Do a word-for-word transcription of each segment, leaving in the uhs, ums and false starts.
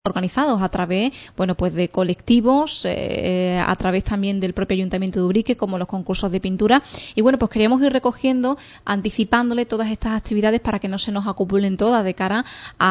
organizados a través, bueno, pues de colectivos, eh, a través también del propio Ayuntamiento de Ubrique, como los concursos de pintura. Y bueno, pues queríamos ir recogiendo, anticipándole todas estas actividades para que no se nos acumulen todas de cara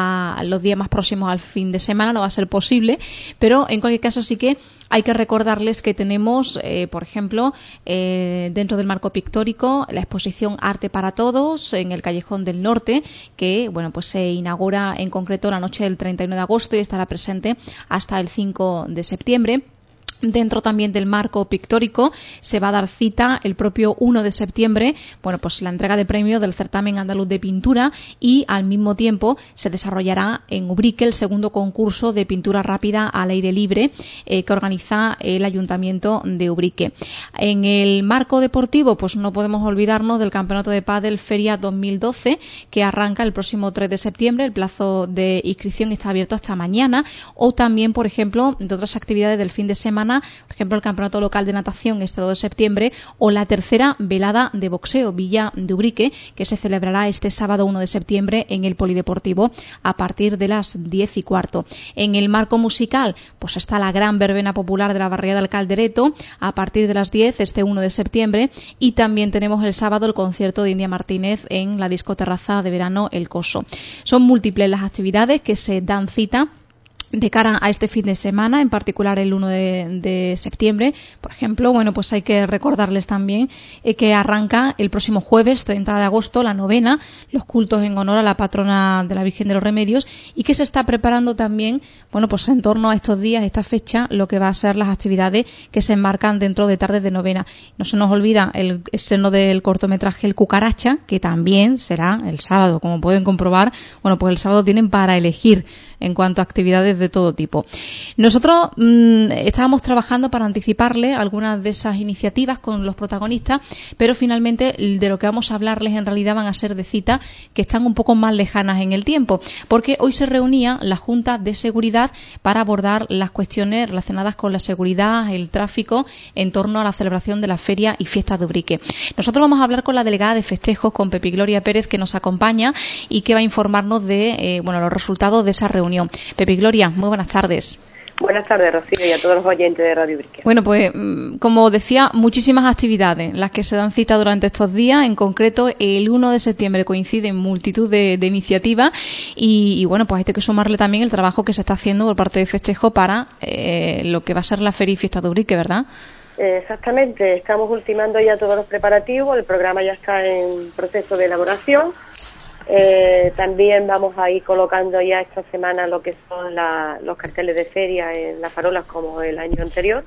a los días más próximos al fin de semana. No va a ser posible, pero en cualquier caso sí que hay que recordarles que tenemos, eh, por ejemplo, eh, dentro del marco pictórico, la exposición Arte para Todos en el Callejón del Norte, que bueno, pues se inaugura en concreto la noche del treinta y uno de agosto y estará presente hasta el cinco de septiembre. Dentro también del marco pictórico se va a dar cita el propio uno de septiembre, bueno, pues la entrega de premios del certamen andaluz de pintura, y al mismo tiempo se desarrollará en Ubrique el segundo concurso de pintura rápida al aire libre eh, que organiza el Ayuntamiento de Ubrique. En el marco deportivo, pues no podemos olvidarnos del Campeonato de Pádel Feria dos mil doce, que arranca el próximo tres de septiembre. El plazo de inscripción está abierto hasta mañana. O también, por ejemplo, de otras actividades del fin de semana, por ejemplo, el Campeonato Local de Natación este dos de septiembre, o la tercera velada de boxeo Villa de Ubrique, que se celebrará este sábado uno de septiembre en el Polideportivo a partir de las diez y cuarto. En el marco musical, pues está la gran verbena popular de la barriada del Caldereto a partir de las diez este uno de septiembre, y también tenemos el sábado el concierto de India Martínez en la discoterraza de verano El Coso. Son múltiples las actividades que se dan cita de cara a este fin de semana, en particular el uno de septiembre. Por ejemplo, bueno, pues hay que recordarles también eh, que arranca el próximo jueves treinta de agosto la novena, los cultos en honor a la patrona de la Virgen de los Remedios, y que se está preparando también, bueno, pues en torno a estos días, esta fecha, lo que va a ser las actividades que se enmarcan dentro de tardes de novena. No se nos olvida el estreno del cortometraje El Cucaracha, que también será el sábado. Como pueden comprobar, bueno, pues el sábado tienen para elegir en cuanto a actividades de todo tipo. Nosotros mmm, estábamos trabajando para anticiparle algunas de esas iniciativas con los protagonistas, pero finalmente de lo que vamos a hablarles en realidad van a ser de citas que están un poco más lejanas en el tiempo, porque hoy se reunía la Junta de Seguridad para abordar las cuestiones relacionadas con la seguridad, el tráfico, en torno a la celebración de la Feria y Fiestas de Ubrique. Nosotros vamos a hablar con la delegada de festejos, con Pepi Gloria Pérez, que nos acompaña y que va a informarnos de eh, bueno, los resultados de esa reunión. Pepi Gloria, muy buenas tardes. Buenas tardes, Rocío, y a todos los oyentes de Radio Ubrique. Bueno, pues como decía, muchísimas actividades las que se dan cita durante estos días. En concreto, el uno de septiembre coinciden multitud de, de iniciativas y, y bueno, pues hay que sumarle también el trabajo que se está haciendo por parte de Festejo para eh, lo que va a ser la Feria y Fiesta de Ubrique, ¿verdad? Exactamente, estamos ultimando ya todos los preparativos, el programa ya está en proceso de elaboración. Eh, también vamos a ir colocando ya esta semana lo que son la, los carteles de feria en las farolas como el año anterior,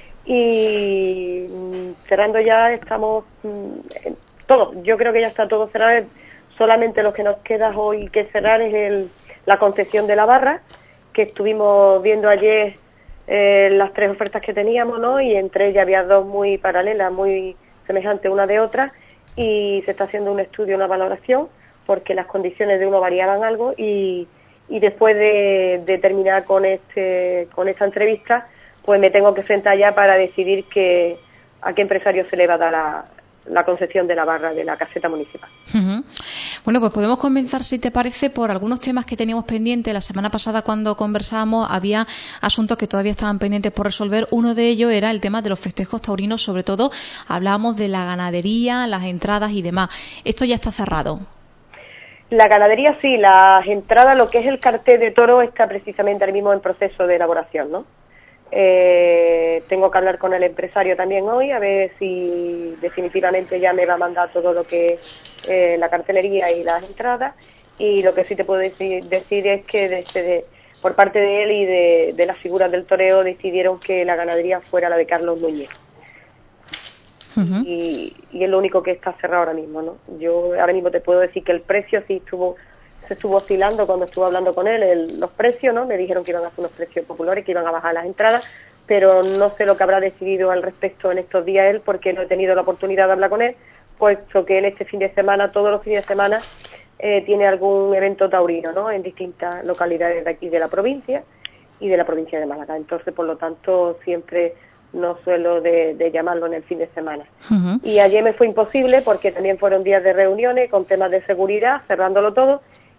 y cerrando ya estamos mm, todo, yo creo que ya está todo cerrado. Solamente lo que nos queda hoy que cerrar es el, la concesión de la barra, que estuvimos viendo ayer eh, las tres ofertas que teníamos, ¿no? Y entre ellas había dos muy paralelas, muy semejantes una de otra, y se está haciendo un estudio, una valoración, porque las condiciones de uno variaban algo, y, y después de, de terminar con este con esta entrevista, pues me tengo que sentar ya para decidir que, a qué empresario se le va a dar la, la concesión de la barra de la caseta municipal. Uh-huh. Bueno, pues podemos comenzar, si te parece, por algunos temas que teníamos pendientes. La semana pasada, cuando conversábamos, había asuntos que todavía estaban pendientes por resolver. Uno de ellos era el tema de los festejos taurinos, sobre todo hablábamos de la ganadería, las entradas y demás. Esto ya está cerrado. La ganadería sí, las entradas, lo que es el cartel de toro, está precisamente ahora mismo en proceso de elaboración, ¿no? Eh, tengo que hablar con el empresario también hoy, a ver si definitivamente ya me va a mandar todo lo que es eh, la cartelería y las entradas, y lo que sí te puedo decir, decir es que desde de, por parte de él y de, de las figuras del toreo decidieron que la ganadería fuera la de Carlos Núñez. Uh-huh. y, y es lo único que está cerrado ahora mismo, ¿no? Yo ahora mismo te puedo decir que el precio sí estuvo se estuvo oscilando cuando estuve hablando con él, el, los precios, ¿no? Me dijeron que iban a hacer unos precios populares, que iban a bajar las entradas, pero no sé lo que habrá decidido al respecto en estos días él, porque no he tenido la oportunidad de hablar con él, puesto que él este fin de semana, todos los fines de semana, eh, tiene algún evento taurino, ¿no? En distintas localidades de aquí de la provincia y de la provincia de Málaga. Entonces, por lo tanto, siempre no suelo de, de llamarlo en el fin de semana. Uh-huh. Y ayer me fue imposible porque también fueron días de reuniones con temas de seguridad, cerrándolo todo,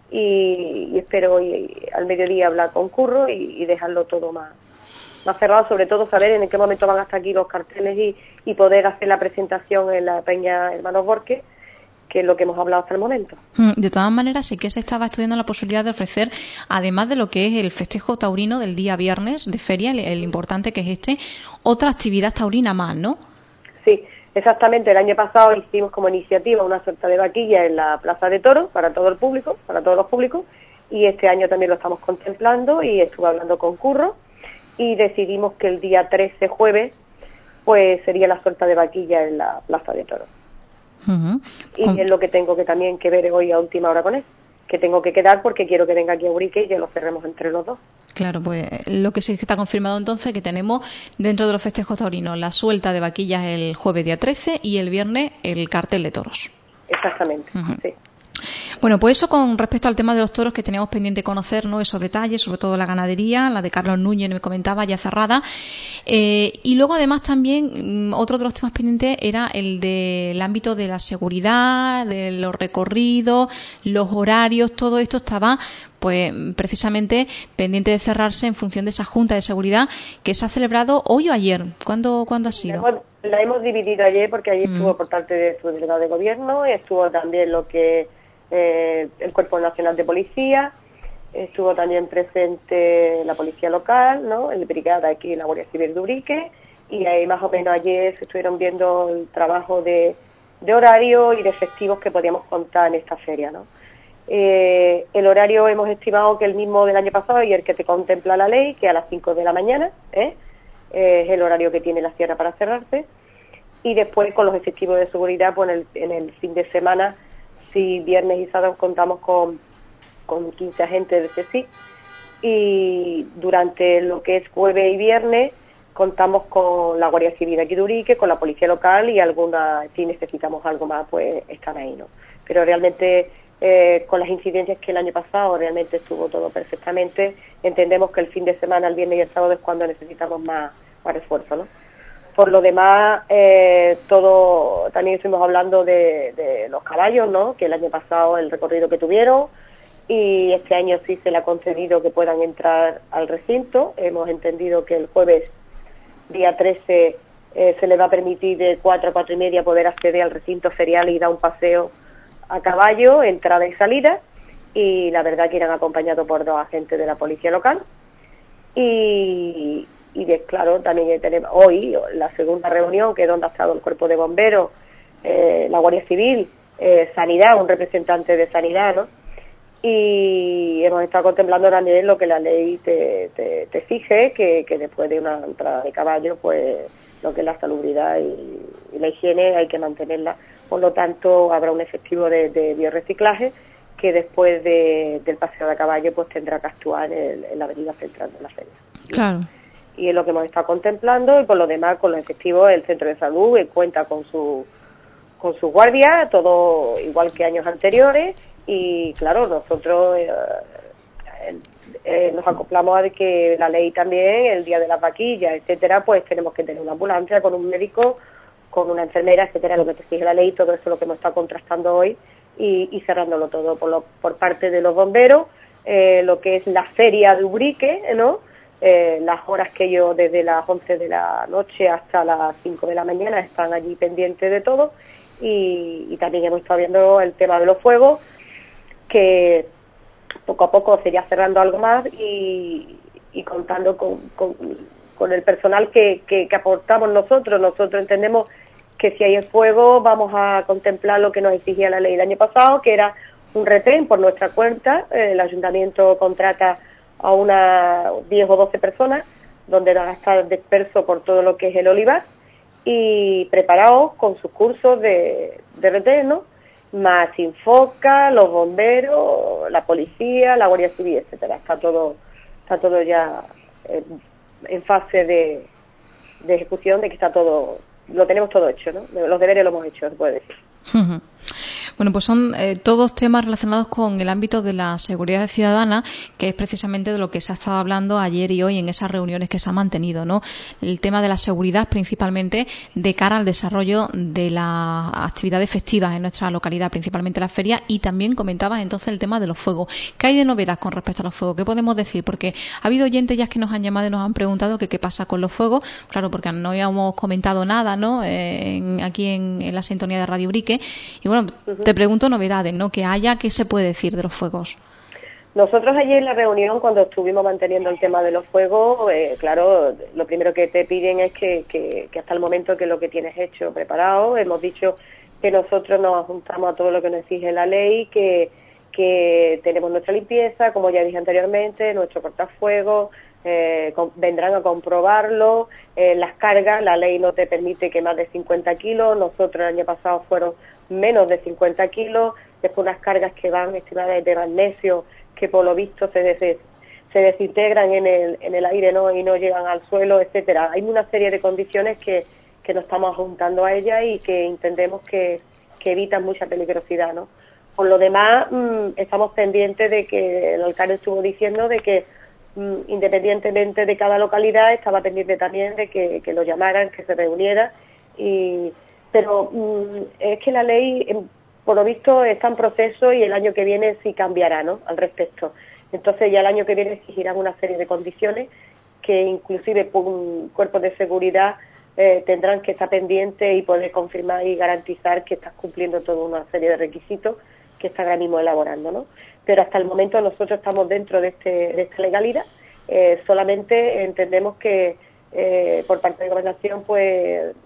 y, y espero hoy al mediodía hablar con Curro y, y dejarlo todo más, más cerrado, sobre todo saber en qué momento van hasta aquí los carteles y, y poder hacer la presentación en la Peña Hermanos Borges, que es lo que hemos hablado hasta el momento. De todas maneras, sí que se estaba estudiando la posibilidad de ofrecer, además de lo que es el festejo taurino del día viernes de feria, el, el importante que es este, otra actividad taurina más, ¿no? Sí, exactamente. El año pasado hicimos como iniciativa una suerte de vaquilla en la Plaza de Toros para todo el público, para todos los públicos, y este año también lo estamos contemplando y estuve hablando con Curro y decidimos que el día trece, jueves, pues sería la suerte de vaquilla en la Plaza de Toros. Uh-huh. Y Con... es lo que tengo que también que ver hoy a última hora con él, que tengo que quedar porque quiero que venga aquí a Ubrique y que lo cerremos entre los dos. Claro, pues lo que sí está confirmado entonces que tenemos dentro de los festejos taurinos la suelta de vaquillas el jueves día trece y el viernes el cartel de toros. Exactamente, uh-huh. Sí. Bueno, pues eso con respecto al tema de los toros que teníamos pendiente conocer, ¿no? Esos detalles, sobre todo la ganadería, la de Carlos Núñez me comentaba ya cerrada. Eh, y luego además también otro de los temas pendientes era el del ámbito de la seguridad, de los recorridos, los horarios, todo esto estaba pues precisamente pendiente de cerrarse en función de esa Junta de Seguridad que se ha celebrado hoy o ayer. ¿Cuándo, ¿cuándo ha sido? La hemos, la hemos dividido ayer porque allí mm. estuvo por parte de su delegado de gobierno, estuvo también lo que eh, el Cuerpo Nacional de Policía, estuvo también presente la Policía Local, ¿no? El Brigada aquí, la Guardia Civil de Ubrique, y ahí más o menos ayer se estuvieron viendo el trabajo de, de horario y de efectivos que podíamos contar en esta feria, ¿no? Eh, el horario hemos estimado que el mismo del año pasado y el que te contempla la ley, que a las cinco de la mañana, ¿eh? Eh, es el horario que tiene la sierra para cerrarse, y después con los efectivos de seguridad pues en el, en el fin de semana, si viernes y sábado contamos con, con quince agentes del C S I, y durante lo que es jueves y viernes contamos con la Guardia Civil aquí de Ubrique, con la Policía Local y alguna, si necesitamos algo más pues están ahí, ¿no? Pero realmente Eh, con las incidencias que el año pasado realmente estuvo todo perfectamente, entendemos que el fin de semana, el viernes y el sábado es cuando necesitamos más, más refuerzo, ¿no? Por lo demás, eh, todo, también estuvimos hablando de, de los caballos, ¿no? Que el año pasado el recorrido que tuvieron y este año sí se le ha concedido que puedan entrar al recinto. Hemos entendido que el jueves, día trece, eh, se les va a permitir de cuatro a cuatro y media poder acceder al recinto ferial y dar un paseo a caballo, entrada y salida, y la verdad que irán acompañados por dos agentes de la policía local y, y de, claro, también tenemos hoy la segunda reunión, que es donde ha estado el cuerpo de bomberos, eh, la Guardia Civil, eh, Sanidad, un representante de Sanidad, ¿no? Y hemos estado contemplando también lo que la ley te, te, te exige, que, que después de una entrada de caballo, pues lo que es la salubridad y, y la higiene hay que mantenerla. Por lo tanto, habrá un efectivo de, de biorreciclaje que después de, del paseo de caballo pues tendrá que actuar en, en la avenida central de la feria. Claro. Y es lo que hemos estado contemplando, y por lo demás, con los efectivos, el centro de salud eh, cuenta con su con su guardia, todo igual que años anteriores, y claro, nosotros eh, eh, nos acoplamos a que la ley también, el día de las vaquillas, etcétera, pues tenemos que tener una ambulancia con un médico, con una enfermera, etcétera, lo que te exige la ley, todo eso es lo que hemos estado contrastando hoy y, y cerrándolo todo por, lo, por parte de los bomberos, eh, lo que es la feria de Ubrique, ¿no? Eh, las horas que ellos desde las once de la noche hasta las cinco de la mañana están allí pendientes de todo, y, y también hemos estado viendo el tema de los fuegos, que poco a poco se irá cerrando algo más y, y contando con, con, con el personal que, que, que aportamos nosotros. Nosotros entendemos que si hay el fuego vamos a contemplar lo que nos exigía la ley el año pasado, que era un retén por nuestra cuenta. El ayuntamiento contrata a unas diez o doce personas, donde van a estar dispersos por todo lo que es el olivar y preparados con sus cursos de, de retén, ¿no? Más Infoca, los bomberos, la policía, la Guardia Civil, etcétera. Está todo, está todo ya en, en fase de, de ejecución, de que está todo, lo tenemos todo hecho, ¿no? Los deberes lo hemos hecho, se puede decir. Bueno, pues son eh, todos temas relacionados con el ámbito de la seguridad ciudadana, que es precisamente de lo que se ha estado hablando ayer y hoy en esas reuniones que se han mantenido, ¿no? El tema de la seguridad principalmente de cara al desarrollo de las actividades festivas en nuestra localidad, principalmente la feria, y también comentabas entonces el tema de los fuegos. ¿Qué hay de novedad con respecto a los fuegos? ¿Qué podemos decir? Porque ha habido oyentes ya que nos han llamado y nos han preguntado que qué pasa con los fuegos, claro, porque no habíamos comentado nada, ¿no? Eh, en, aquí en, en la sintonía de Radio Ubrique. Y bueno, uh-huh. te pregunto novedades, ¿no? Que haya, ¿qué se puede decir de los fuegos? Nosotros ayer en la reunión, cuando estuvimos manteniendo el tema de los fuegos, eh, claro, lo primero que te piden es que, que, que hasta el momento que lo que tienes hecho, preparado, hemos dicho que nosotros nos ajuntamos a todo lo que nos exige la ley, que, que tenemos nuestra limpieza, como ya dije anteriormente, nuestro cortafuegos, eh, con, vendrán a comprobarlo, eh, las cargas, la ley no te permite que más de cincuenta kilos, nosotros el año pasado fueron menos de cincuenta kilos, después unas cargas que van estimadas de magnesio, que por lo visto se, des, se desintegran en el, en el aire, ¿no? Y no llegan al suelo, etcétera. Hay una serie de condiciones que, que nos estamos juntando a ellas y que entendemos que, que evitan mucha peligrosidad, ¿no? Por lo demás, mmm, estamos pendientes de que el alcalde estuvo diciendo de que mmm, independientemente de cada localidad, estaba pendiente también de que, que lo llamaran, que se reuniera, y pero mmm, es que la ley, por lo visto, está en proceso y el año que viene sí cambiará, ¿no?, al respecto. Entonces ya el año que viene exigirán una serie de condiciones que inclusive por un cuerpo de seguridad eh, tendrán que estar pendientes y poder confirmar y garantizar que estás cumpliendo toda una serie de requisitos que está ahora mismo elaborando, ¿no? Pero hasta el momento nosotros estamos dentro de, este, de esta legalidad, eh, solamente entendemos que eh, por parte de la Gobernación pues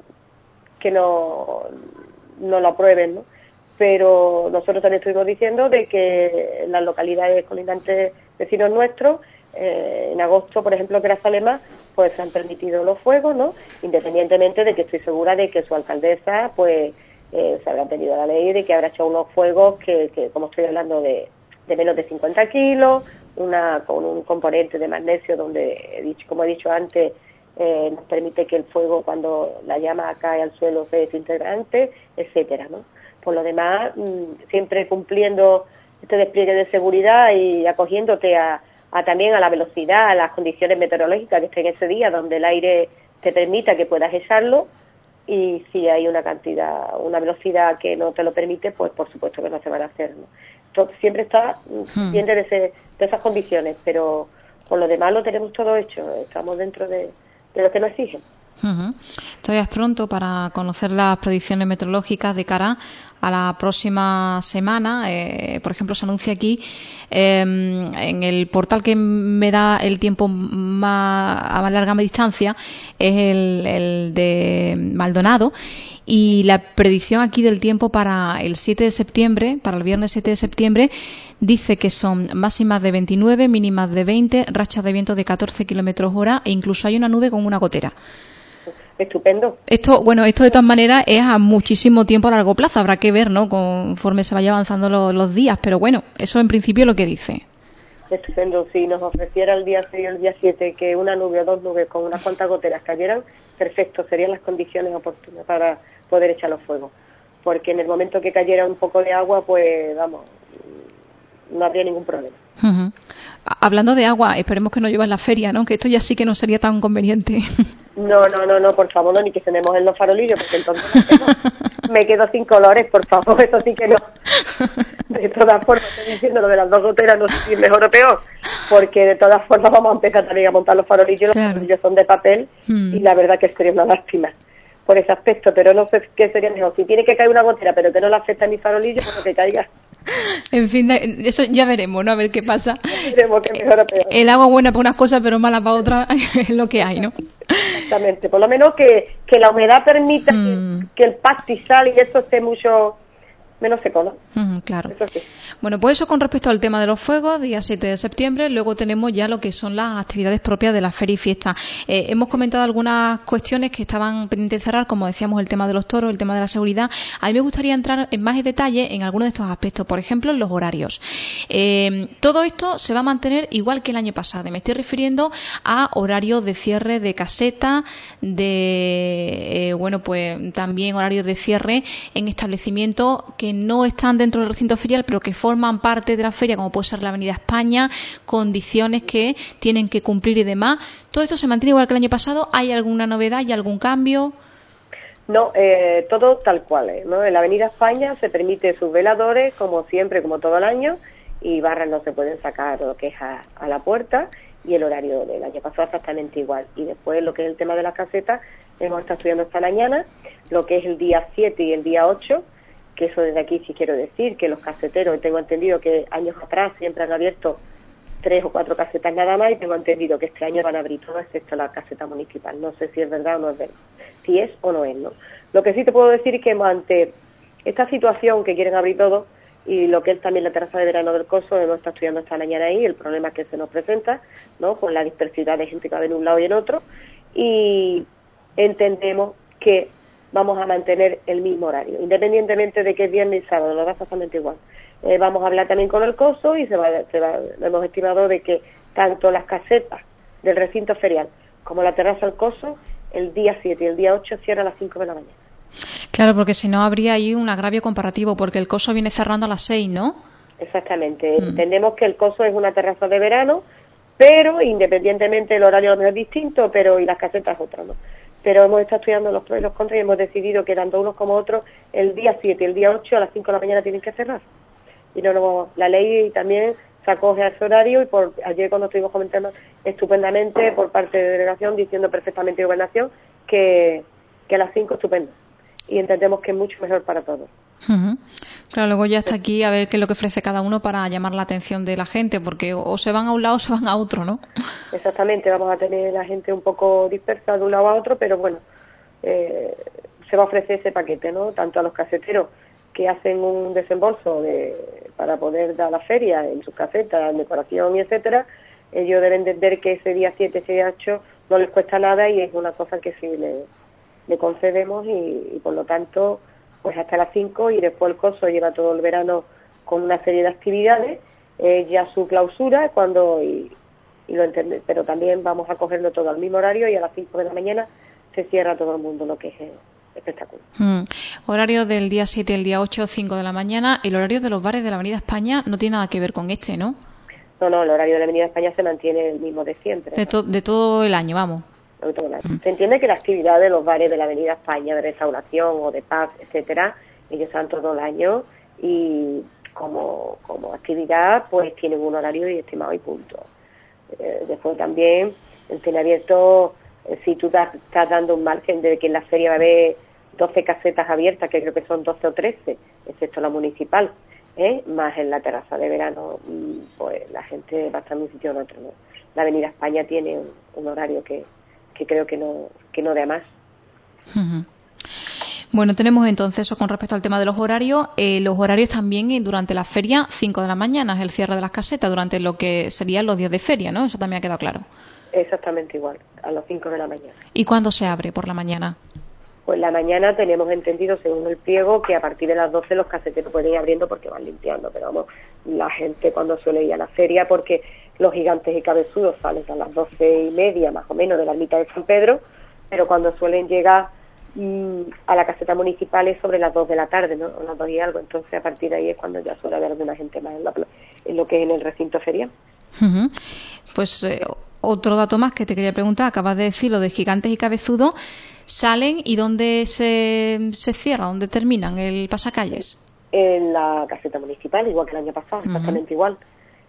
que no, no lo aprueben, ¿no? Pero nosotros también estuvimos diciendo de que en las localidades colindantes vecinos nuestros, eh, en agosto, por ejemplo, que era Salema, pues se han permitido los fuegos, ¿no? Independientemente de que estoy segura de que su alcaldesa, pues, eh, se habrá tenido la ley de que habrá hecho unos fuegos que, que como estoy hablando, de, de menos de cincuenta kilos, una con un componente de magnesio donde, he dicho, como he dicho antes, eh, nos permite que el fuego, cuando la llama cae al suelo, se desintegre antes, etcétera, ¿no? Por lo demás, siempre cumpliendo este despliegue de seguridad y acogiéndote a, a también a la velocidad, a las condiciones meteorológicas que estén ese día, donde el aire te permita que puedas echarlo, y si hay una cantidad, una velocidad que no te lo permite, pues por supuesto que no se van a hacer, ¿no? Entonces, siempre está pendiente de, ese, de esas condiciones, pero por lo demás lo tenemos todo hecho, estamos dentro de, de lo que nos exigen. Uh-huh. Todavía es pronto para conocer las predicciones meteorológicas de cara a la próxima semana. Eh, por ejemplo, se anuncia aquí eh, en el portal que me da el tiempo más a más larga distancia, es el, el de Maldonado, y la predicción aquí del tiempo para el siete de septiembre, para el viernes siete de septiembre, dice que son máximas de veintinueve, mínimas de veinte, rachas de viento de catorce kilómetros hora, e incluso hay una nube con una gotera. Estupendo. Esto, bueno, esto de todas maneras es a muchísimo tiempo a largo plazo. Habrá que ver, ¿no?, conforme se vaya avanzando lo, los días. Pero bueno, eso en principio es lo que dice. Estupendo. Si nos ofreciera el día seis o el día siete que una nube o dos nubes con unas cuantas goteras cayeran, perfecto, serían las condiciones oportunas para poder echar los fuegos. Porque en el momento que cayera un poco de agua, pues, vamos, no habría ningún problema. Uh-huh. Hablando de agua, esperemos que no llueva en la feria, ¿no?, que esto ya sí que no sería tan conveniente. No, no, no, no, por favor, no, ni que se me mojen los farolillos, porque entonces me, me quedo sin colores, por favor, eso sí que no. De todas formas, estoy diciendo lo de las dos goteras, no sé si es mejor o peor, porque de todas formas vamos a empezar también a montar los farolillos, claro. Los farolillos son de papel, mm. y la verdad que sería una lástima por ese aspecto, pero no sé qué sería mejor. Si tiene que caer una gotera, pero que no le afecta a mi farolillo, pues que caiga. En fin, eso ya veremos, ¿no? A ver qué pasa. Veremos qué mejor o peor. El agua buena para unas cosas, pero mala para otras, es lo que hay, ¿no? Exactamente. Por lo menos que, que la humedad permita mm. que, que el pastizal y eso esté mucho menos seco, ¿no? Mm, claro. Eso sí. Bueno, pues eso con respecto al tema de los fuegos, día siete de septiembre. Luego tenemos ya lo que son las actividades propias de la feria y fiesta. Eh, hemos comentado algunas cuestiones que estaban pendientes de cerrar, como decíamos, el tema de los toros, el tema de la seguridad. A mí me gustaría entrar en más detalle en algunos de estos aspectos, por ejemplo, en los horarios. Eh, todo esto se va a mantener igual que el año pasado. Me estoy refiriendo a horarios de cierre de caseta, de, eh, bueno, pues también horarios de cierre en establecimientos que no están dentro del recinto ferial, pero que forman parte de la feria, como puede ser la Avenida España, condiciones que tienen que cumplir y demás. ¿Todo esto se mantiene igual que el año pasado? ¿Hay alguna novedad y algún cambio? No, eh, todo tal cual, ¿eh? ¿no? En la Avenida España se permite sus veladores, como siempre, como todo el año, y barras no se pueden sacar lo que es a, a la puerta, y el horario del año pasado exactamente igual. Y después lo que es el tema de las casetas, hemos estado estudiando esta mañana, lo que es el día siete y el día ocho, que eso desde aquí sí quiero decir, que los caseteros, tengo entendido que años atrás siempre han abierto tres o cuatro casetas nada más, y tengo entendido que este año van a abrir todas excepto la caseta municipal. No sé si es verdad o no es verdad, si es o no es, ¿no? Lo que sí te puedo decir es que ante esta situación que quieren abrir todo, y lo que es también la terraza de verano del Coso, hemos estado estudiando esta mañana ahí, el problema que se nos presenta, ¿no? Con la dispersidad de gente que va en un lado y en otro, y entendemos que vamos a mantener el mismo horario, independientemente de que es viernes y sábado, nos da exactamente igual. Eh, vamos a hablar también con el Coso y se va, se va, hemos estimado de que tanto las casetas del recinto ferial como la terraza del Coso, el día siete y el día ocho cierra a las cinco de la mañana. Claro, porque si no habría ahí un agravio comparativo, porque el Coso viene cerrando a las seis, ¿no? Exactamente. Mm. Entendemos que el Coso es una terraza de verano, pero independientemente el horario no es distinto, pero y las casetas otras, ¿no? Pero hemos estado estudiando los pros y los contras y hemos decidido que tanto unos como otros, el día siete y el día ocho a las cinco de la mañana tienen que cerrar. Y no, no, la ley también se acoge a ese horario, y por ayer cuando estuvimos comentando estupendamente por parte de delegación, diciendo perfectamente de gobernación que, que a las cinco estupendo. Y entendemos que es mucho mejor para todos. Uh-huh. Claro, luego ya está aquí a ver qué es lo que ofrece cada uno para llamar la atención de la gente, porque o se van a un lado o se van a otro, ¿no? Exactamente, vamos a tener la gente un poco dispersa de un lado a otro, pero bueno, eh, se va a ofrecer ese paquete, ¿no? Tanto a los caseteros que hacen un desembolso de, para poder dar la feria en sus casetas, en decoración y etcétera, ellos deben de ver que ese día siete, ese día ocho no les cuesta nada, y es una cosa que sí le, le concedemos, y, y por lo tanto pues hasta las cinco, y después el Coso lleva todo el verano con una serie de actividades, eh, ya su clausura cuando y, y lo entiende, pero también vamos a cogerlo todo al mismo horario, y a las cinco de la mañana se cierra todo el mundo, lo que es el espectáculo. Mm. Horario del día siete y el día ocho, cinco de la mañana. El horario de los bares de la Avenida España no tiene nada que ver con este, ¿no? No, no, el horario de la Avenida España se mantiene el mismo de siempre. De, to- de todo el año, vamos. Se entiende que la actividad de los bares de la Avenida España, de restauración o de pub, etcétera, ellos están todo el año, y como, como actividad pues tienen un horario y estimado y punto. Eh, después también el teleabierto, eh, si tú estás, estás dando un margen de que en la feria va a haber doce casetas abiertas, que creo que son doce o trece, excepto la municipal, ¿eh? Más en la terraza de verano, pues la gente va a estar en un sitio o en otro, ¿no? La Avenida España tiene un, un horario que que creo que no que no da más. Uh-huh. Bueno, tenemos entonces eso con respecto al tema de los horarios. Eh, los horarios también eh, durante la feria, cinco de la mañana es el cierre de las casetas, durante lo que serían los días de feria, ¿no? Eso también ha quedado claro. Exactamente igual, a las cinco de la mañana. ¿Y cuándo se abre por la mañana? Pues la mañana tenemos entendido, según el pliego, que a partir de las doce los caseteros pueden ir abriendo porque van limpiando, pero vamos, la gente cuando suele ir a la feria, porque los gigantes y cabezudos salen a las doce y media más o menos de la ermita de San Pedro, pero cuando suelen llegar mmm, a la caseta municipal es sobre las dos de la tarde, ¿no? O las dos y algo, entonces a partir de ahí es cuando ya suele haber alguna gente más en, la, en lo que es en el recinto ferial. Uh-huh. Pues eh, otro dato más que te quería preguntar, acabas de decir lo de gigantes y cabezudos, ¿salen y dónde se, se cierra, dónde terminan el pasacalles? En la caseta municipal, igual que el año pasado, uh-huh. Exactamente igual.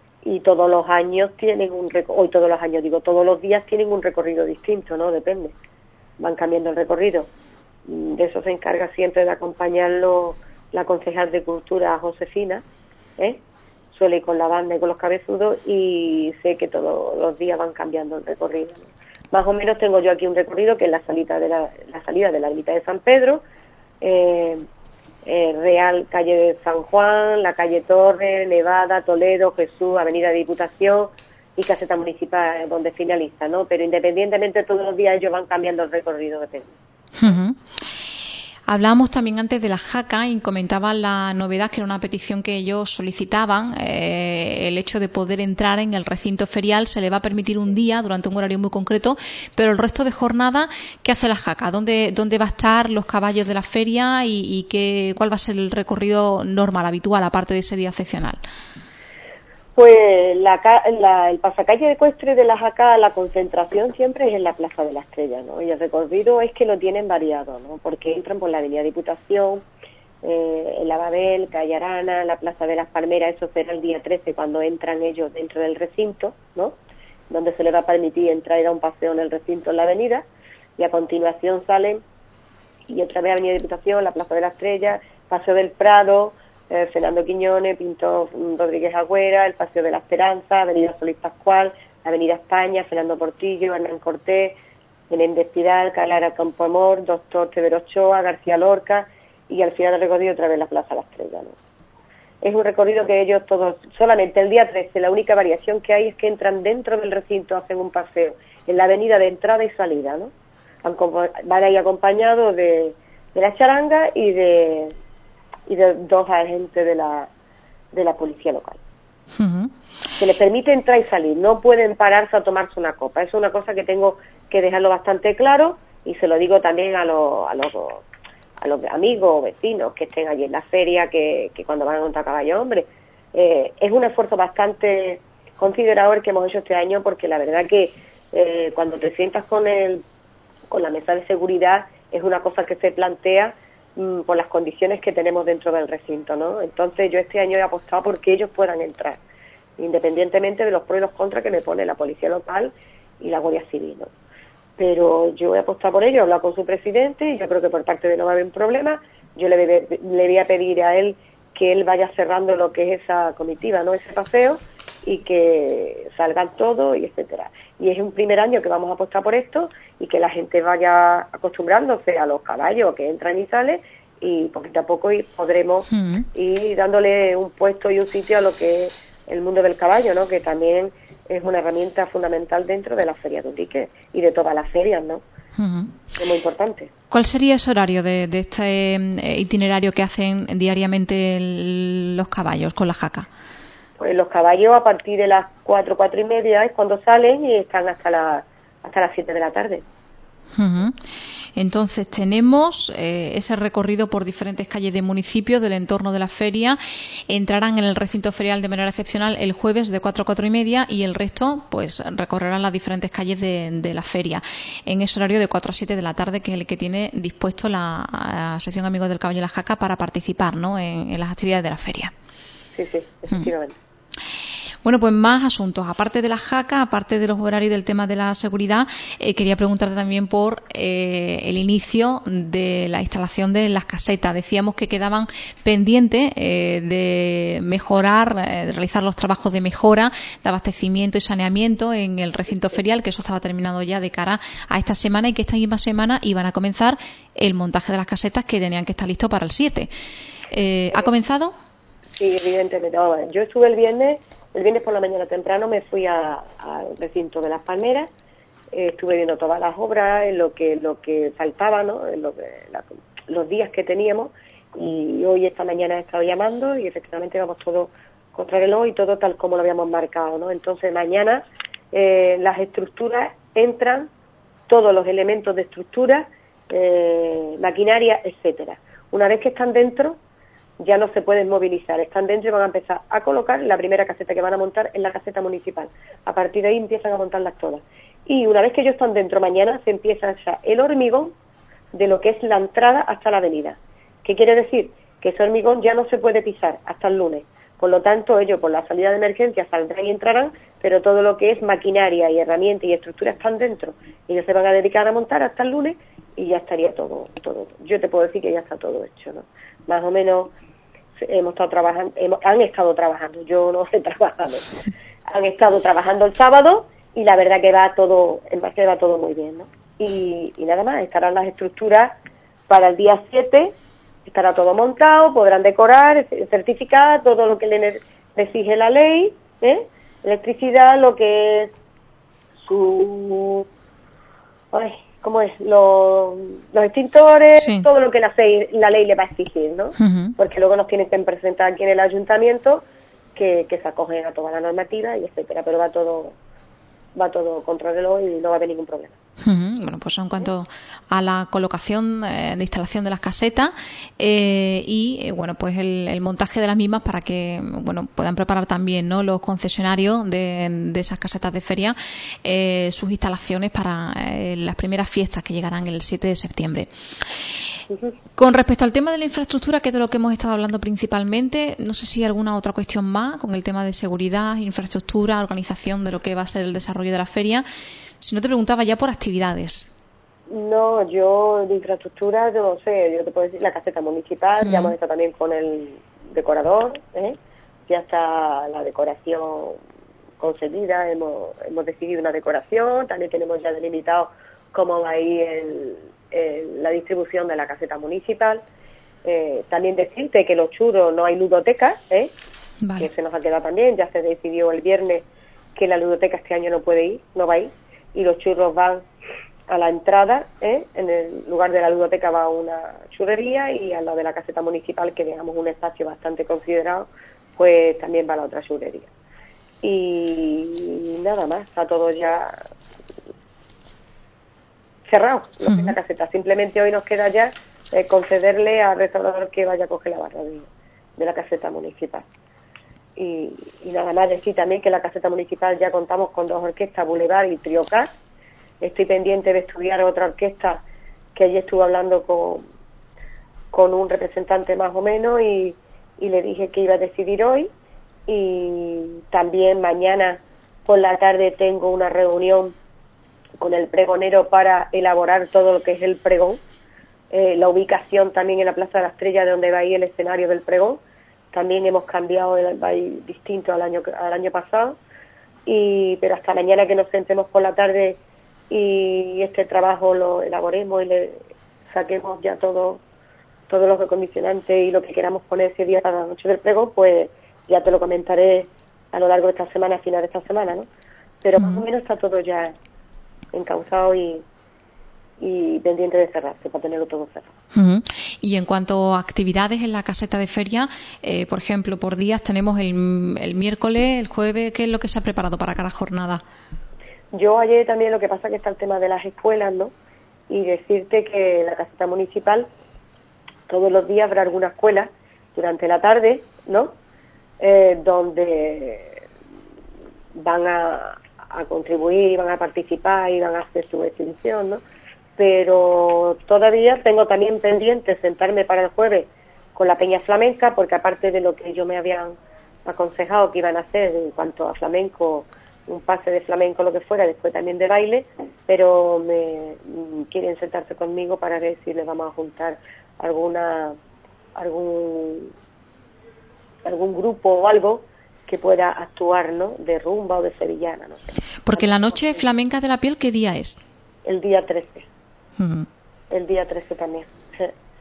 Y todos los años tienen un recorrido, hoy todos los años digo, todos los días tienen un recorrido distinto, ¿no? Depende, van cambiando el recorrido. De eso se encarga siempre de acompañarlo la concejal de Cultura, Josefina, ¿eh? Suele ir con la banda y con los cabezudos, y sé que todos los días van cambiando el recorrido, ¿no? Más o menos tengo yo aquí un recorrido que es la salida de la, la salida de la ermita de San Pedro, eh, eh, Real, calle de San Juan, la calle Torres, Nevada, Toledo, Jesús, Avenida Diputación y caseta municipal donde finaliza, ¿no? Pero independientemente todos los días ellos van cambiando el recorrido, depende. Uh-huh. Hablábamos también antes de la jaca y comentaban la novedad, que era una petición que ellos solicitaban, eh, el hecho de poder entrar en el recinto ferial. Se le va a permitir un día durante un horario muy concreto, pero el resto de jornada, ¿qué hace la jaca? ¿Dónde, dónde va a estar los caballos de la feria y, y qué, cuál va a ser el recorrido normal, habitual, aparte de ese día excepcional? Pues la, la, el pasacalle ecuestre de la jaca, la concentración siempre es en la Plaza de la Estrella, ¿no? Y el recorrido es que lo tienen variado, ¿no? Porque entran por la Avenida Diputación, eh, el Abadel, Calle Arana, la Plaza de las Palmeras. Eso será el día trece cuando entran ellos dentro del recinto, ¿no? Donde se les va a permitir entrar y dar un paseo en el recinto en la avenida, y a continuación salen y otra vez Avenida Diputación, la Plaza de la Estrella, Paseo del Prado, Eh, Fernando Quiñones, Pinto Rodríguez Agüera, el Paseo de la Esperanza, Avenida Solís Pascual, Avenida España, Fernando Portillo, Hernán Cortés, Menéndez Pidal, Calara Campoamor, Doctor Severo Ochoa, García Lorca, y al final del recorrido otra vez la Plaza La Estrella, ¿no? Es un recorrido que ellos todos, solamente el día trece, la única variación que hay es que entran dentro del recinto, hacen un paseo en la avenida de entrada y salida, ¿no? Van ahí acompañados de, de la charanga y de y de dos agentes de la de la policía local. Uh-huh. Se les permite entrar y salir, no pueden pararse a tomarse una copa. Eso es una cosa que tengo que dejarlo bastante claro, y se lo digo también a los a los, a los amigos o vecinos que estén allí en la feria, que, que cuando van a montar caballo, hombre, eh, es un esfuerzo bastante considerado el que hemos hecho este año, porque la verdad que eh, cuando te sientas con el con la mesa de seguridad es una cosa que se plantea por las condiciones que tenemos dentro del recinto, ¿no? Entonces yo este año he apostado porque ellos puedan entrar, independientemente de los pros y los contras que me pone la policía local y la Guardia Civil, ¿no? Pero yo he apostado por ello, he hablado con su presidente y yo creo que por parte de él no va a haber un problema. Yo le, le voy a pedir a él que él vaya cerrando lo que es esa comitiva, ¿no? Ese paseo, y que salgan todos y etcétera. Y es un primer año que vamos a apostar por esto y que la gente vaya acostumbrándose a los caballos que entran y salen, y poquito a poco y podremos mm. ir dándole un puesto y un sitio a lo que es el mundo del caballo, ¿no? Que también es una herramienta fundamental dentro de la Feria de Ubrique y de todas las ferias, ¿no? Uh-huh. Es muy importante. ¿Cuál sería ese horario de, de este eh, itinerario que hacen diariamente el, los caballos con la jaca? Pues los caballos a partir de las cuatro, cuatro y media es cuando salen y están hasta, la, hasta las siete de la tarde. Uh-huh. Entonces tenemos eh, ese recorrido por diferentes calles de municipios del entorno de la feria. Entrarán en el recinto ferial de manera excepcional el jueves de cuatro a cuatro y media, y el resto pues recorrerán las diferentes calles de, de la feria en ese horario de cuatro a siete de la tarde, que es el que tiene dispuesto la Asociación Amigos del Caballo y la Jaca para participar, ¿no? en, en las actividades de la feria. Sí, sí, efectivamente. Uh-huh. Bueno, pues más asuntos. Aparte de la jaca, aparte de los horarios y del tema de la seguridad, eh, quería preguntarte también por eh, el inicio de la instalación de las casetas. Decíamos que quedaban pendientes eh, de mejorar, eh, de realizar los trabajos de mejora, de abastecimiento y saneamiento en el recinto ferial, que eso estaba terminado ya de cara a esta semana, y que esta misma semana iban a comenzar el montaje de las casetas, que tenían que estar listos para el siete. Eh, ¿Ha comenzado? Sí, evidentemente. Yo estuve el viernes... El viernes por la mañana temprano me fui al recinto de las Palmeras, eh, estuve viendo todas las obras, en lo que lo que faltaba, ¿no? En lo que, la, los días que teníamos, y hoy esta mañana he estado llamando y efectivamente vamos todo contra reloj y todo tal como lo habíamos marcado, ¿no? Entonces mañana eh, las estructuras entran, todos los elementos de estructura, eh, maquinaria, etcétera. Una vez que están dentro, ya no se pueden movilizar, están dentro y van a empezar a colocar la primera caseta que van a montar en la caseta municipal. A partir de ahí empiezan a montarlas todas. Y una vez que ellos están dentro, mañana se empieza ya el hormigón de lo que es la entrada hasta la avenida. ¿Qué quiere decir? Que ese hormigón ya no se puede pisar hasta el lunes. Por lo tanto, ellos por la salida de emergencia saldrán y entrarán, pero todo lo que es maquinaria y herramientas y estructuras están dentro. Ellos se van a dedicar a montar hasta el lunes y ya estaría todo, todo. Yo te puedo decir que ya está todo hecho, ¿no? Más o menos hemos estado trabajando, hemos, han estado trabajando, yo no he trabajado, han estado trabajando el sábado y la verdad que va todo, en base va todo muy bien, ¿no? Y, y nada más, estarán las estructuras para el día siete, estará todo montado, podrán decorar, certificar todo lo que le, le exige la ley, ¿eh? Electricidad, lo que es su... Ay, ¿cómo es? Los, los extintores, sí. Todo lo que la, la ley le va a exigir, ¿no? Uh-huh. Porque luego nos tienen que presentar aquí en el ayuntamiento que, que se acogen a toda la normativa y etcétera, pero va todo va todo contra reloj y no va a haber ningún problema. Uh-huh. Bueno, pues en cuanto a la colocación eh, de instalación de las casetas eh, y eh, bueno, pues el, el montaje de las mismas para que bueno puedan preparar también, ¿no?, los concesionarios de, de esas casetas de feria eh, sus instalaciones para eh, las primeras fiestas que llegarán el siete de septiembre. Con respecto al tema de la infraestructura, que es de lo que hemos estado hablando principalmente, no sé si hay alguna otra cuestión más con el tema de seguridad, infraestructura, organización de lo que va a ser el desarrollo de la feria. Si no, te preguntaba ya por actividades. No, yo de infraestructura, yo no sé, yo te puedo decir la caseta municipal, mm. ya hemos estado también con el decorador, ¿eh? Ya está la decoración concedida, hemos, hemos decidido una decoración, también tenemos ya delimitado cómo va a ir el, el, la distribución de la caseta municipal. Eh, también decirte que los churros no hay ludoteca, ¿eh? Vale. Que se nos ha quedado también, ya se decidió el viernes que la ludoteca este año no puede ir, no va a ir, y los churros van a la entrada, ¿eh? En el lugar de la ludoteca va una churrería y al lado de la caseta municipal, que digamos un espacio bastante considerado, pues también va la otra churrería. Y nada más, está todo ya cerrado, lo que es la caseta. Simplemente hoy nos queda ya eh, concederle al restaurador que vaya a coger la barra de, de la caseta municipal. Y, y nada más decir también que la caseta municipal ya contamos con dos orquestas, Boulevard y Triocat. Estoy pendiente de estudiar otra orquesta que ayer estuve hablando con, con un representante más o menos y, y le dije que iba a decidir hoy. Y también mañana por la tarde tengo una reunión con el pregonero para elaborar todo lo que es el pregón, eh, la ubicación también en la Plaza de la Estrella de donde va a ir el escenario del pregón. También hemos cambiado, el, va a ir distinto al año al año pasado, y pero hasta mañana que nos sentemos por la tarde y este trabajo lo elaboremos y le saquemos ya todo todos los recondicionantes y lo que queramos poner ese día para la noche del pregón, pues ya te lo comentaré a lo largo de esta semana, a final de esta semana, ¿no? Pero uh-huh. más o menos está todo ya encauzado y, y pendiente de cerrarse, para tenerlo todo cerrado. Uh-huh. Y en cuanto a actividades en la caseta de feria, eh, por ejemplo, por días tenemos el, el miércoles, el jueves, ¿qué es lo que se ha preparado para cada jornada? Yo ayer también, lo que pasa es que está el tema de las escuelas, ¿no? Y decirte que la caseta municipal, todos los días habrá alguna escuela durante la tarde, ¿no? Eh, donde van a, a contribuir, van a participar y van a hacer su exhibición, ¿no? Pero todavía tengo también pendiente sentarme para el jueves con la Peña Flamenca, porque aparte de lo que ellos me habían aconsejado que iban a hacer en cuanto a flamenco, un pase de flamenco, lo que fuera, después también de baile, pero me quieren sentarse conmigo para ver si les vamos a juntar alguna algún algún grupo o algo que pueda actuar, ¿no?, de rumba o de sevillana, no sé. Porque la noche flamenca de la piel, ¿qué día es? El día trece. Uh-huh. El día trece también. Sí.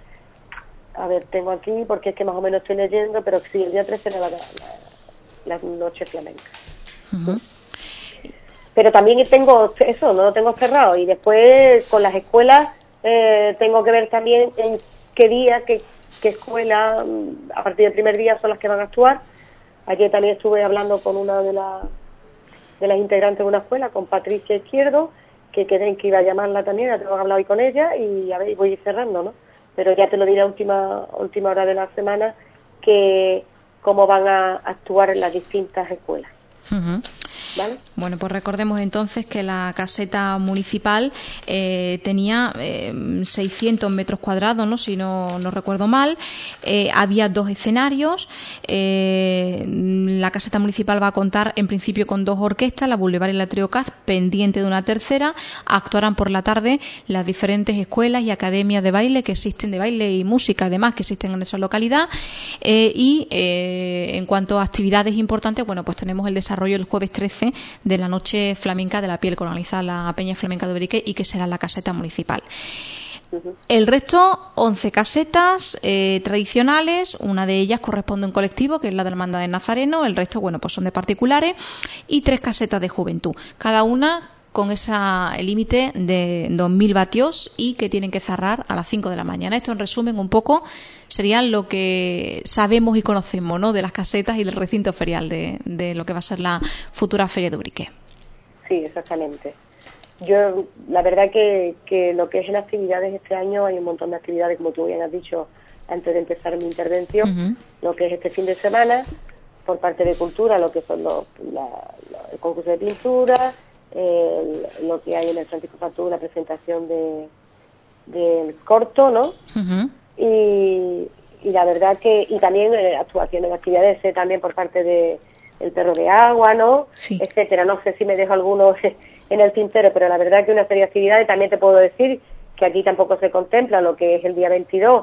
A ver, tengo aquí, porque es que más o menos estoy leyendo, pero sí, el día trece era la, la, la noche flamenca. Uh-huh. Sí. Pero también tengo eso, no lo tengo cerrado. Y después con las escuelas eh, tengo que ver también en qué día, qué, qué escuela, a partir del primer día son las que van a actuar. Ayer también estuve hablando con una de, la, de las integrantes de una escuela, con Patricia Izquierdo, que quedé en que iba a llamarla también, ya tengo que hablar hoy con ella y a ver, voy a ir cerrando, ¿no? Pero ya te lo diré a última, última hora de la semana, que cómo van a actuar en las distintas escuelas. Uh-huh. ¿Vale? Bueno, pues recordemos entonces que la caseta municipal eh, tenía eh, seiscientos metros cuadrados, ¿no?, si no, no recuerdo mal. Eh, había dos escenarios. Eh, la caseta municipal va a contar en principio con dos orquestas, la Boulevard y la Triocat, pendiente de una tercera. Actuarán por la tarde las diferentes escuelas y academias de baile que existen, de baile y música además, que existen en esa localidad. Eh, y eh, en cuanto a actividades importantes, bueno, pues tenemos el desarrollo el jueves trece de la noche flamenca de la piel, que organiza la Peña Flamenca de Ubrique y que será la caseta municipal. Uh-huh. El resto, once casetas eh, tradicionales, una de ellas corresponde a un colectivo, que es la de la Hermandad del Nazareno, el resto, bueno, pues son de particulares, y tres casetas de juventud, cada una con ese límite de dos mil vatios y que tienen que cerrar a las cinco de la mañana. Esto, en resumen, un poco sería lo que sabemos y conocemos, ¿no?, de las casetas y del recinto ferial de, de lo que va a ser la futura Feria de Ubrique. Sí, exactamente. Yo, la verdad que, que lo que es en actividades este año, hay un montón de actividades, como tú bien has dicho antes de empezar mi intervención, uh-huh. Lo que es este fin de semana, por parte de Cultura, lo que son los, la, la, el concurso de pintura, el, lo que hay en el Francisco Fatú, la presentación de del corto, ¿no? Uh-huh. Y, y la verdad que, y también eh, actuaciones, actividades eh, también por parte de el perro de agua, ¿no? Sí. Etcétera. No sé si me dejo algunos en el tintero, pero la verdad que una serie de actividades. También te puedo decir que aquí tampoco se contempla lo que es el día veintidós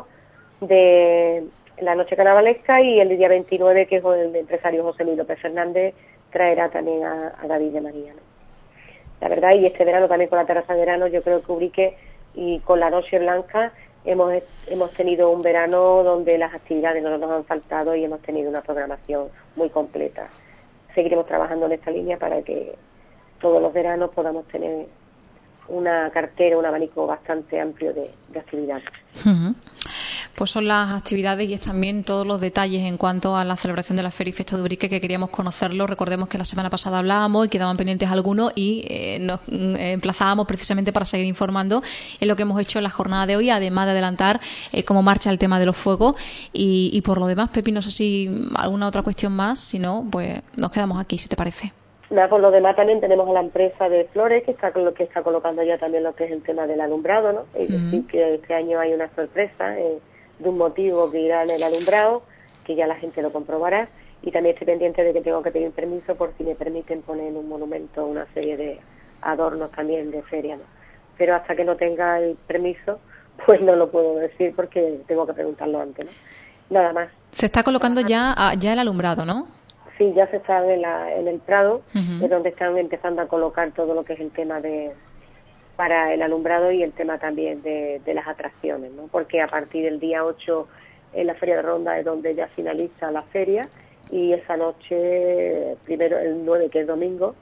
de la noche carnavalesca, y el día veintinueve, que es el empresario José Luis López Fernández traerá también a, a David de María, ¿no? La verdad, y este verano también con la terraza de verano, yo creo que Ubrique y con la Noche Blanca hemos hemos tenido un verano donde las actividades no nos han faltado y hemos tenido una programación muy completa. Seguiremos trabajando en esta línea para que todos los veranos podamos tener una cartera, un abanico bastante amplio de, de actividades. Uh-huh. Pues son las actividades y es también todos los detalles en cuanto a la celebración de la Feria y Fiesta de Ubrique que queríamos conocerlo. Recordemos que la semana pasada hablábamos y quedaban pendientes algunos y eh, nos eh, emplazábamos precisamente para seguir informando en lo que hemos hecho en la jornada de hoy, además de adelantar eh, cómo marcha el tema de los fuegos y, y por lo demás, Pepi, no sé si alguna otra cuestión más, si no, pues nos quedamos aquí, si te parece. Nada, por lo demás también tenemos a la empresa de Flores que está que está colocando ya también lo que es el tema del alumbrado, ¿no? Es decir, uh-huh. que este año hay una sorpresa eh, de un motivo que irá en el alumbrado, que ya la gente lo comprobará, y también estoy pendiente de que tengo que pedir permiso por si me permiten poner en un monumento una serie de adornos también de feria, ¿no? Pero hasta que no tenga el permiso, pues no lo puedo decir porque tengo que preguntarlo antes, ¿no? Nada más. Se está colocando ya, ya el alumbrado, ¿no? Sí, ya se está en, la, en el Prado, uh-huh. es donde están empezando a colocar todo lo que es el tema de para el alumbrado y el tema también de, de las atracciones, ¿no? Porque a partir del día ocho en la Feria de Ronda es donde ya finaliza la feria, y esa noche, primero el nueve, que es domingo,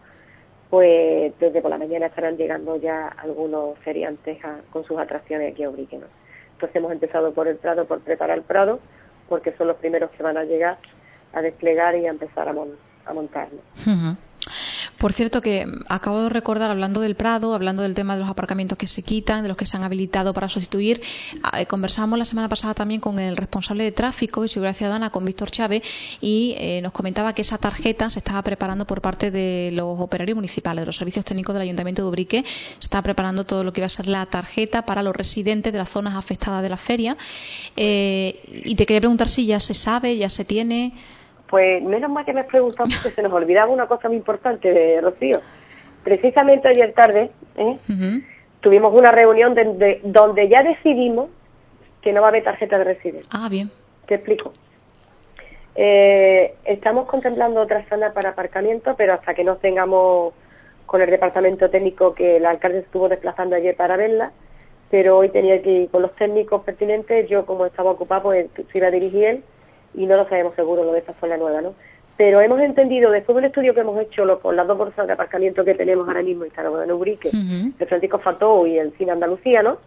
pues desde por la mañana estarán llegando ya algunos feriantes a, con sus atracciones aquí a Ubrique, ¿no? Entonces hemos empezado por el Prado, por preparar el Prado, porque son los primeros que van a llegar a desplegar y a empezar a, mon- a montarlo. Uh-huh. Por cierto, que acabo de recordar, hablando del Prado, hablando del tema de los aparcamientos que se quitan, de los que se han habilitado para sustituir, eh, conversamos la semana pasada también con el responsable de tráfico y seguridad ciudadana, con Víctor Chávez, y eh, nos comentaba que esa tarjeta se estaba preparando por parte de los operarios municipales, de los servicios técnicos del Ayuntamiento de Ubrique. Se está preparando todo lo que iba a ser la tarjeta para los residentes de las zonas afectadas de la feria. Eh, y te quería preguntar si ya se sabe, ya se tiene... Pues menos mal que me has preguntado, porque se nos olvidaba una cosa muy importante, de Rocío. Precisamente ayer tarde ¿eh? uh-huh. tuvimos una reunión de, de, donde ya decidimos que no va a haber tarjeta de residente. Ah, bien. Te explico. Eh, estamos contemplando otras zonas para aparcamiento, pero hasta que no tengamos con el departamento técnico, que el alcalde estuvo desplazando ayer para verla, pero hoy tenía que ir con los técnicos pertinentes. Yo, como estaba ocupado, pues se iba a dirigir él, y no lo sabemos seguro lo de esta zona nueva, ¿no? Pero hemos entendido, después del estudio que hemos hecho lo, con las dos bolsas de aparcamiento que tenemos ahora mismo instaladas en Ubrique, uh-huh. el Francisco Fató y el Cine Andalucía, ¿no?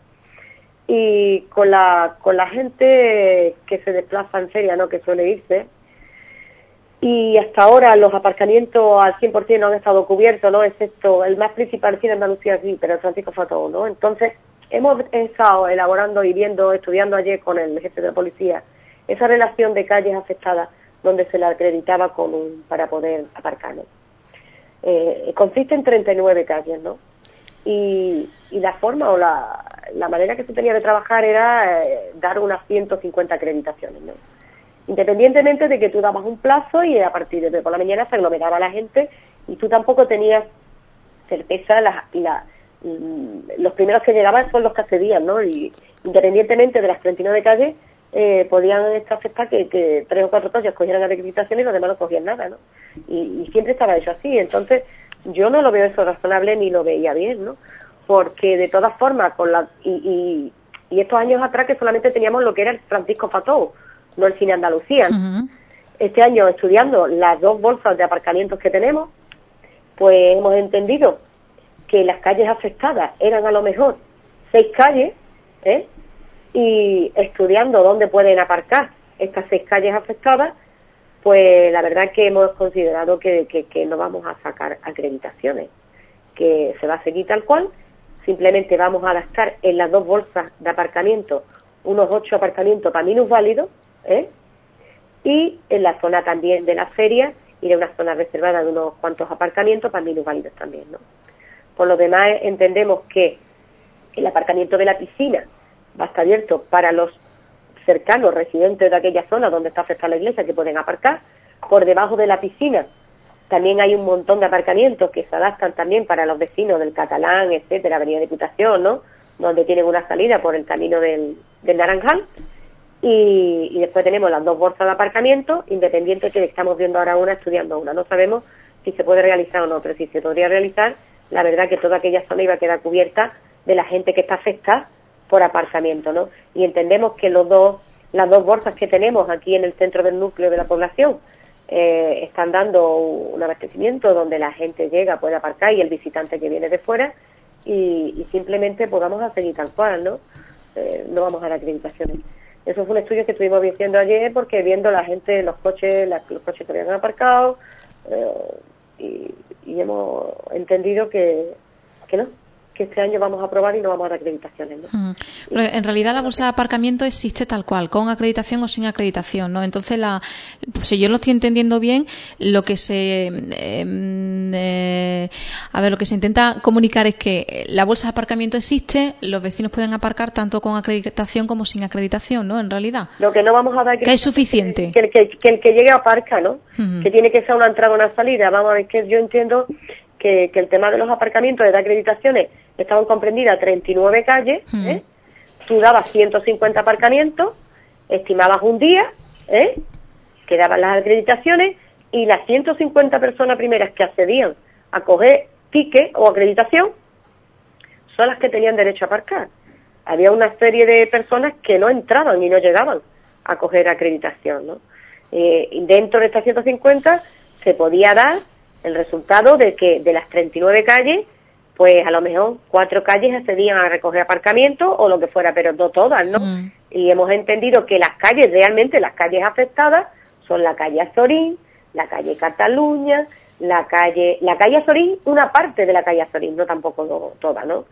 Y con la con la gente que se desplaza en feria, ¿no?, que suele irse, y hasta ahora los aparcamientos al cien por ciento no han estado cubiertos, ¿no?, excepto el más principal, el Cine Andalucía, sí, pero el Francisco Fató, ¿no? Entonces, hemos estado elaborando y viendo, estudiando ayer con el jefe de la policía esa relación de calles afectadas donde se la acreditaba con un, para poder aparcar, ¿no? Eh, consiste en treinta y nueve calles, ¿no? Y, y la forma o la, la manera que se tenía de trabajar era eh, dar unas ciento cincuenta acreditaciones, ¿no? Independientemente de que tú dabas un plazo y a partir de por la mañana se aglomeraba la gente y tú tampoco tenías certeza, la, la, los primeros que llegaban son los que accedían, ¿no? Y independientemente de las treinta y nueve calles, Eh, podían estar afectar que, que tres o cuatro coches cogieran la acreditación y los demás no cogían nada, ¿no? Y, y siempre estaba eso así. Entonces, yo no lo veo eso razonable ni lo veía bien, ¿no? Porque de todas formas, con la y, y, Y estos años atrás que solamente teníamos lo que era el Francisco Fató, no el Cine Andalucía. Uh-huh. Este año, estudiando las dos bolsas de aparcamientos que tenemos, pues hemos entendido que las calles afectadas eran a lo mejor seis calles, ¿eh? Y estudiando dónde pueden aparcar estas seis calles afectadas, pues la verdad que hemos considerado que, que, que no vamos a sacar acreditaciones, que se va a seguir tal cual, simplemente vamos a adaptar en las dos bolsas de aparcamiento unos ocho aparcamientos para minusválidos, ¿eh? Y en la zona también de la feria irá una zona reservada de unos cuantos aparcamientos para minusválidos también, ¿no? Por lo demás, entendemos que el aparcamiento de la piscina va a estar abierto para los cercanos residentes de aquella zona donde está afectada la iglesia, que pueden aparcar. Por debajo de la piscina también hay un montón de aparcamientos que se adaptan también para los vecinos del Catalán, etcétera, Avenida Diputación, ¿no? Donde tienen una salida por el camino del, del Naranjal. Y, y después tenemos las dos bolsas de aparcamiento, independientes, que estamos viendo ahora una, estudiando una. No sabemos si se puede realizar o no, pero si se podría realizar, la verdad que toda aquella zona iba a quedar cubierta de la gente que está afectada por aparcamiento, ¿no? Y entendemos que los dos, las dos bolsas que tenemos aquí en el centro del núcleo de la población eh, están dando un abastecimiento donde la gente llega, puede aparcar, y el visitante que viene de fuera, y, y simplemente podamos a seguir tal cual, ¿no? Eh, no vamos a dar acreditaciones. Eso fue un estudio que estuvimos viendo ayer, porque viendo la gente, los coches, las, los coches que habían aparcado, eh, y, y hemos entendido que, que no, que este año vamos a aprobar y no vamos a dar acreditaciones, ¿no? Mm. En realidad la bolsa de aparcamiento existe tal cual, con acreditación o sin acreditación, ¿no? Entonces, la, pues, si yo lo estoy entendiendo bien, lo que se eh, eh, a ver, lo que se intenta comunicar es que la bolsa de aparcamiento existe, los vecinos pueden aparcar tanto con acreditación como sin acreditación, ¿no? En realidad. Lo que no vamos a dar que es suficiente. Que el que, que, el que llegue aparca, ¿no? Uh-huh. Que tiene que ser una entrada o una salida. Vamos a ver, que yo entiendo que, que el tema de los aparcamientos de las acreditaciones estaban comprendidas treinta y nueve calles, uh-huh. ¿eh? Tú dabas ciento cincuenta aparcamientos, estimabas un día, ¿eh? Que daban las acreditaciones, y las ciento cincuenta personas primeras que accedían a coger ticket o acreditación son las que tenían derecho a aparcar. Había una serie de personas que no entraban y no llegaban a coger acreditación, ¿no? Eh, y dentro de estas ciento cincuenta se podía dar el resultado de que de las treinta y nueve calles, pues a lo mejor cuatro calles accedían a recoger aparcamiento o lo que fuera, pero no todas, ¿no? Mm. Y hemos entendido que las calles, realmente las calles afectadas, son la calle Azorín, la calle Cataluña, la calle, la calle Azorín, una parte de la calle Azorín, no tampoco no, toda, ¿no?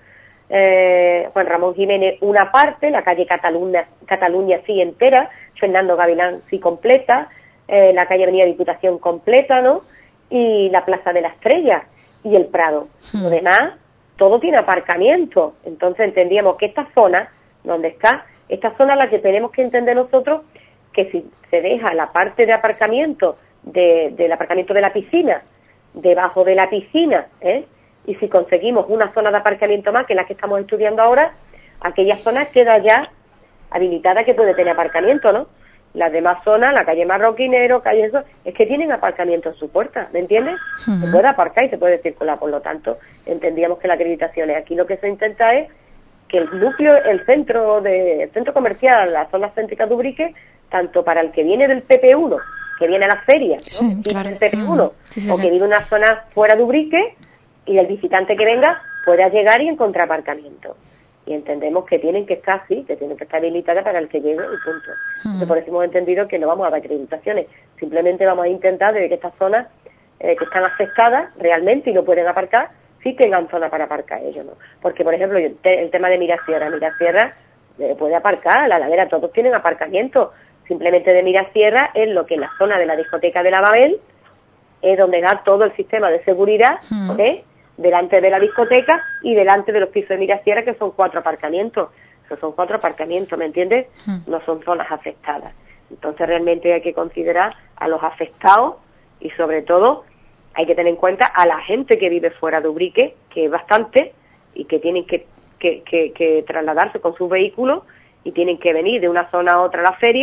Eh, Juan Ramón Jiménez, una parte, la calle Cataluña, Cataluña sí entera, Fernando Gavilán sí completa, eh, la calle Avenida Diputación completa, ¿no? Y la Plaza de la Estrella y el Prado. Hmm. Lo demás, todo tiene aparcamiento. Entonces entendíamos que esta zona, donde está, esta zona es la que tenemos que entender nosotros, que si se deja la parte de aparcamiento, de, del aparcamiento de la piscina, debajo de la piscina, ¿eh? Y si conseguimos una zona de aparcamiento más, que es la que estamos estudiando ahora, aquella zona queda ya habilitada que puede tener aparcamiento, ¿no? Las demás zonas, la calle Marroquinero, calle eso, es que tienen aparcamiento en su puerta, ¿me entiendes? Uh-huh. Se puede aparcar y se puede circular, por lo tanto, entendíamos que la acreditación es aquí. Lo que se intenta es que el núcleo, el centro de, el centro comercial, la zona céntrica de Ubrique, tanto para el que viene del P P uno, que viene a la feria, ¿no? Sí, claro. El P P uno, uh-huh. sí, sí, o sí. que vive en una zona fuera de Ubrique, y el visitante que venga pueda llegar y encontrar aparcamiento. Y entendemos que tienen que estar así, que tienen que estar habilitadas para el que llegue y punto. Uh-huh. Entonces, por eso hemos entendido que no vamos a dar acreditaciones, simplemente vamos a intentar de que estas zonas eh, que están afectadas realmente y no pueden aparcar, sí tengan zona para aparcar ellos, ¿no? Porque, por ejemplo, el, te, el tema de Mirasierra, Mirasierra eh, puede aparcar, la ladera, todos tienen aparcamiento, simplemente de Mirasierra es lo que en la zona de la discoteca de la Babel es donde da todo el sistema de seguridad, uh-huh. ¿eh? Delante de la discoteca y delante de los pisos de Mirasierra, que son cuatro aparcamientos. Esos son cuatro aparcamientos, ¿me entiendes? Mm. No son zonas afectadas. Entonces realmente hay que considerar a los afectados y sobre todo hay que tener en cuenta a la gente que vive fuera de Ubrique, que es bastante, y que tienen que, que, que, que trasladarse con sus vehículos y tienen que venir de una zona a otra a la feria,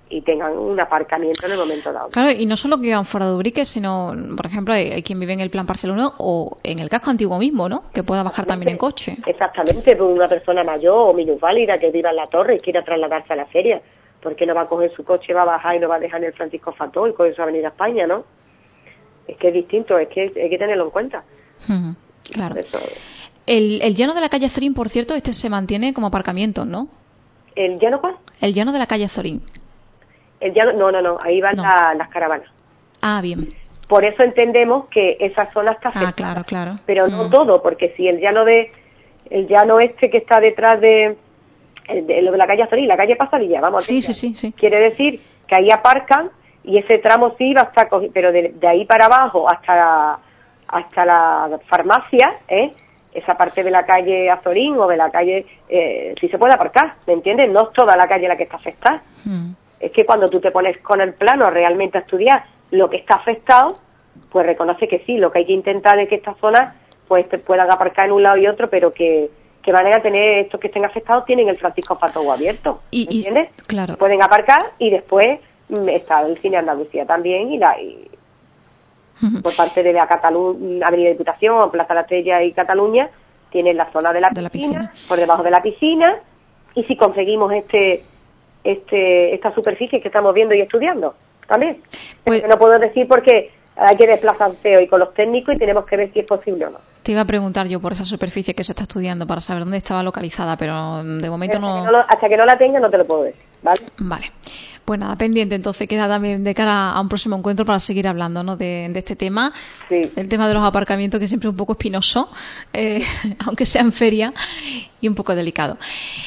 y tengan un aparcamiento en el momento dado. Claro, y no solo que vivan fuera de Ubrique, sino, por ejemplo, hay, hay quien vive en el Plan Barcelona o en el casco antiguo mismo, ¿no? Que pueda bajar también en coche. Exactamente, pues una persona mayor o minusválida que viva en la torre y quiera trasladarse a la feria, porque no va a coger su coche, va a bajar y no va a dejar en el Francisco Fató y coger su avenida España, ¿no? Es que es distinto, es que hay que tenerlo en cuenta. Uh-huh, claro. Eso. El, el llano de la calle Zorín, por cierto, este se mantiene como aparcamiento, ¿no? ¿El llano cuál? El llano de la calle Zorín. El llano, no, no, no, ahí van no. la, las caravanas. Ah, bien. Por eso entendemos que esa zona está afectada. Ah, claro, claro. Pero no mm. todo, porque si el llano de el llano este que está detrás de, de lo de la calle Azorín, la calle Pasadilla, vamos a sí, sí, sí, sí. quiere decir que ahí aparcan y ese tramo sí va a estar cogido, pero de, de ahí para abajo hasta la, hasta la farmacia, ¿eh? Esa parte de la calle Azorín o de la calle, eh, sí se puede aparcar, ¿me entiendes? No es toda la calle la que está afectada. Mm. Es que cuando tú te pones con el plano realmente a estudiar lo que está afectado, pues reconoce que sí, lo que hay que intentar es que estas zonas pues te puedan aparcar en un lado y otro, pero que, que van a tener, estos que estén afectados tienen el Francisco Fató abierto, ¿me y, entiendes? Y, claro. Pueden aparcar y después mm, está el Cine Andalucía también y la y, uh-huh. por parte de la Cataluña, Avenida Diputación, Plaza La Estrella y Cataluña, tienen la zona de la, de piscina, la piscina, por debajo de la piscina, y si conseguimos este este esta superficie que estamos viendo y estudiando también. Pues, no puedo decir porque hay que desplazarse hoy con los técnicos y tenemos que ver si es posible o no. Te iba a preguntar yo por esa superficie que se está estudiando para saber dónde estaba localizada, pero de momento hasta no... Que no lo, hasta que no la tenga no te lo puedo decir, ¿vale? Vale. Pues nada, pendiente, entonces queda también de cara a un próximo encuentro para seguir hablando, ¿no? de, de este tema, sí. El tema de los aparcamientos, que siempre es un poco espinoso, eh, aunque sea en feria, y un poco delicado.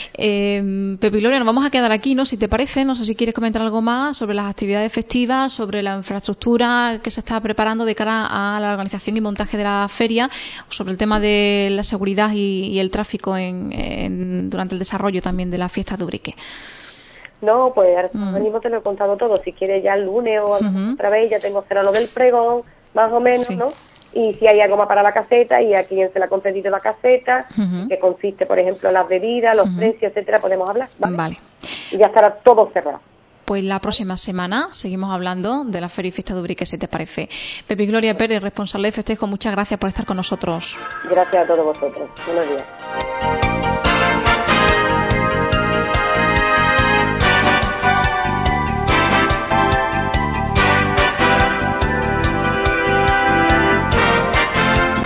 Eh, Pepe y Gloria, nos vamos a quedar aquí, ¿no? Si te parece, no sé si quieres comentar algo más sobre las actividades festivas, sobre la infraestructura que se está preparando de cara a la organización y montaje de la feria, sobre el tema de la seguridad y, y el tráfico en, en, durante el desarrollo también de la fiesta de Ubrique. No, pues ahora mm. mismo te lo he contado todo. Si quieres ya el lunes o uh-huh. otra vez, ya tengo cerrado lo del pregón, más o menos, sí. ¿no? Y si hay algo más para la caseta y a quién se le ha concedido la caseta, uh-huh. que consiste, por ejemplo, en las bebidas, los uh-huh. precios, etcétera, podemos hablar, ¿vale? Vale. Y ya estará todo cerrado. Pues la próxima semana seguimos hablando de la Feria y Fiesta de Ubrique, si te parece. Pepe y Gloria Pérez, responsable de festejo, muchas gracias por estar con nosotros. Gracias a todos vosotros. Buenos días.